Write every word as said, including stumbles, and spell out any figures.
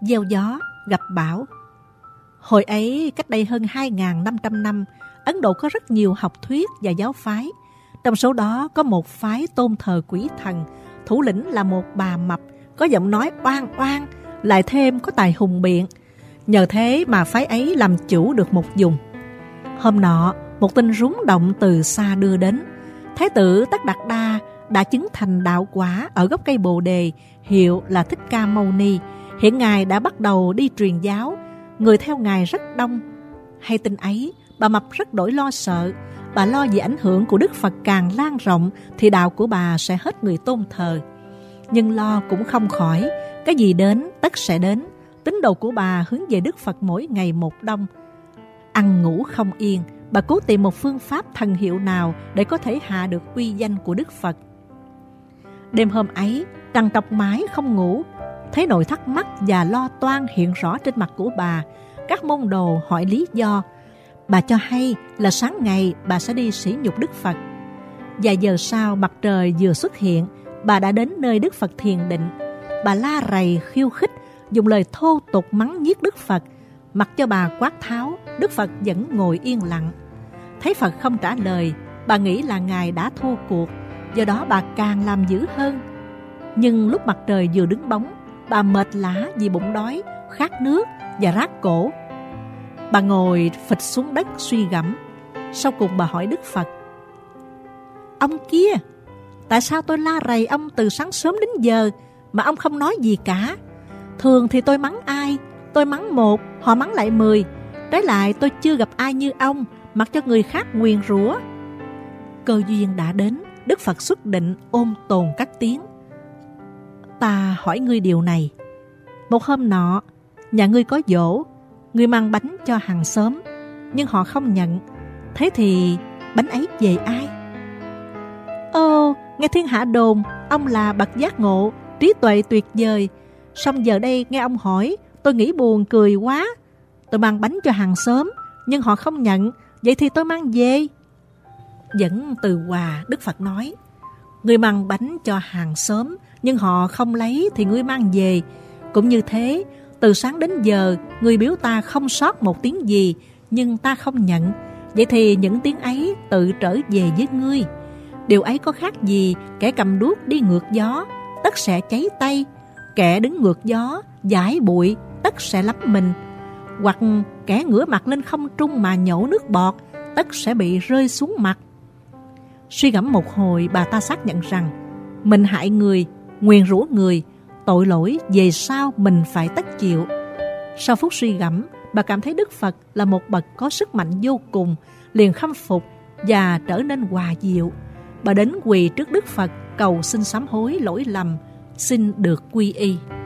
Gieo gió, gặp bão. Hồi ấy, cách đây hơn hai nghìn năm trăm năm, Ấn Độ có rất nhiều học thuyết và giáo phái. Trong số đó có một phái tôn thờ quỷ thần, thủ lĩnh là một bà mập, có giọng nói oang oang, lại thêm có tài hùng biện. Nhờ thế mà phái ấy làm chủ được một vùng. Hôm nọ, một tin rúng động từ xa đưa đến. Thái tử Tất Đạt Đa đã chứng thành đạo quả ở gốc cây Bồ Đề, hiệu là Thích Ca Mâu Ni. Hiện Ngài đã bắt đầu đi truyền giáo, người theo Ngài rất đông. Hay tin ấy, bà mập rất đổi lo sợ. Bà lo vì ảnh hưởng của Đức Phật càng lan rộng thì đạo của bà sẽ hết người tôn thờ. Nhưng lo cũng không khỏi, cái gì đến tất sẽ đến. Tín đồ của bà hướng về Đức Phật mỗi ngày một đông. Ăn ngủ không yên, bà cố tìm một phương pháp thần hiệu nào để có thể hạ được uy danh của Đức Phật. Đêm hôm ấy, trằn trọc mãi không ngủ, thấy nỗi thắc mắc và lo toan hiện rõ trên mặt của bà. Các môn đồ hỏi lý do. Bà cho hay là sáng ngày bà sẽ đi sỉ nhục Đức Phật. Vài giờ sau, mặt trời vừa xuất hiện, bà đã đến nơi Đức Phật thiền định. Bà la rầy khiêu khích, dùng lời thô tục mắng nhiếc Đức Phật. Mặc cho bà quát tháo, Đức Phật vẫn ngồi yên lặng. Thấy Phật không trả lời, bà nghĩ là Ngài đã thua cuộc, do đó bà càng làm dữ hơn. Nhưng lúc mặt trời vừa đứng bóng, bà mệt lả vì bụng đói, khát nước và rát cổ. Bà ngồi phịch xuống đất suy gẫm. Sau cùng bà hỏi Đức Phật: Ông kia, tại sao tôi la rầy ông từ sáng sớm đến giờ mà ông không nói gì cả? Thường thì tôi mắng ai, tôi mắng một, họ mắng lại mười. Trái lại tôi chưa gặp ai như ông, mặc cho người khác nguyền rủa. Cơ duyên đã đến, Đức Phật xuất định ôm tồn các tiếng: Ta hỏi ngươi điều này. Một hôm nọ, nhà ngươi có giỗ, ngươi mang bánh cho hàng xóm, nhưng họ không nhận. Thế thì bánh ấy về ai? Ồ, nghe thiên hạ đồn ông là bậc giác ngộ, trí tuệ tuyệt vời. Song giờ đây nghe ông hỏi, tôi nghĩ buồn cười quá. Tôi mang bánh cho hàng xóm, nhưng họ không nhận, vậy thì tôi mang về. Vẫn từ hòa, Đức Phật nói: Ngươi mang bánh cho hàng xóm, nhưng họ không lấy thì ngươi mang về. Cũng như thế, từ sáng đến giờ, ngươi biếu ta không sót một tiếng gì, nhưng ta không nhận. Vậy thì những tiếng ấy tự trở về với ngươi. Điều ấy có khác gì kẻ cầm đuốc đi ngược gió, tất sẽ cháy tay. Kẻ đứng ngược gió, giải bụi, tất sẽ lắm mình. Hoặc kẻ ngửa mặt lên không trung mà nhổ nước bọt, tất sẽ bị rơi xuống mặt. Suy gẫm một hồi, bà ta xác nhận rằng mình hại người, nguyền rủa người, tội lỗi về sau mình phải tất chịu. Sau phút suy gẫm, bà cảm thấy Đức Phật là một bậc có sức mạnh vô cùng, liền khâm phục và trở nên hòa diệu. Bà đến quỳ trước Đức Phật cầu xin sám hối lỗi lầm, xin được quy y.